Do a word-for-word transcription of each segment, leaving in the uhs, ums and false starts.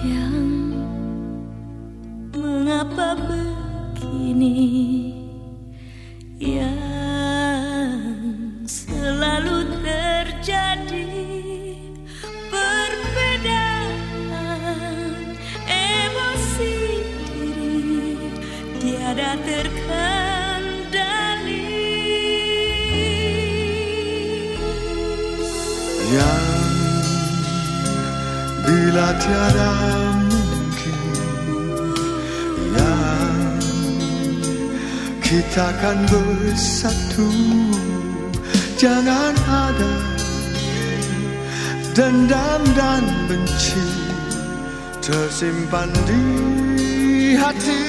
Sayang, mengapa begini? Yang selalu terjadi perbedaan emosi diri tiada terkendali. Yang bila tiada mungkin, yang kita kan bersatu. Jangan ada dendam dan benci tersimpan di hati.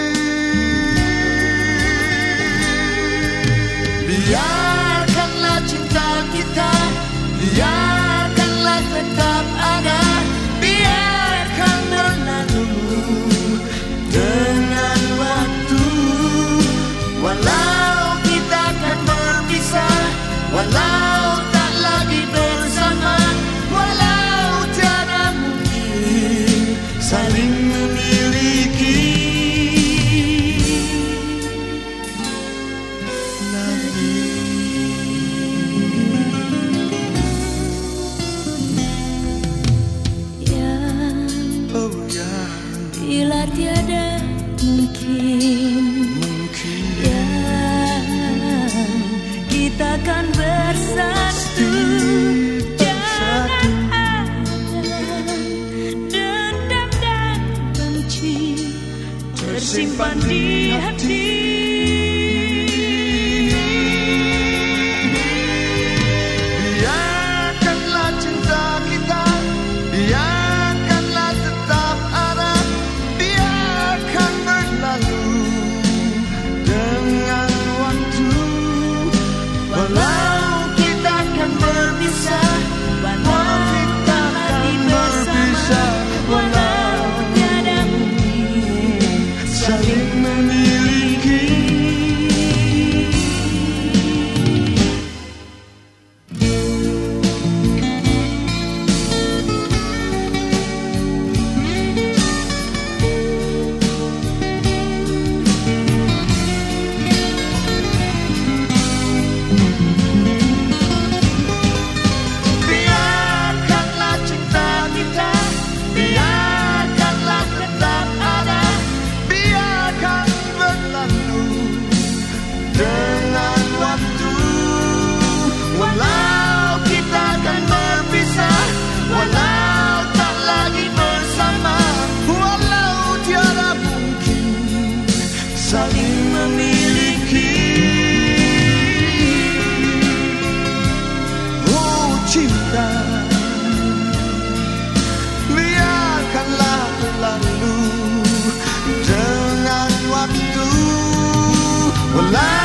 Biarkanlah cinta kita, biarkanlah tetap ada, biarkan berlalu dengan waktu. Walau kita akan berpisah, walau tak lagi bersama, walau tiada mungkin saling memiliki lagi. Bila tiada mungkin, mungkin yang kita kan bersatu. Jangan ada dendam dan benci tersimpan di hati. Biarkanlah cinta kita, biarkanlah tetap ada, biarkan berlalu dengan waktu. Walau kita akan berpisah, walau kita akan bersama, walau tiada mungkin saling memiliki. Biarkanlah cinta kita, biarkanlah tetap ada, Biarkan berlalu dengan waktu. walau kita akan berpisah, walau tak lagi bersama, Walau tiada mungkin saling memiliki. Oh cinta, biarkanlah berlalu dengan waktu. Walau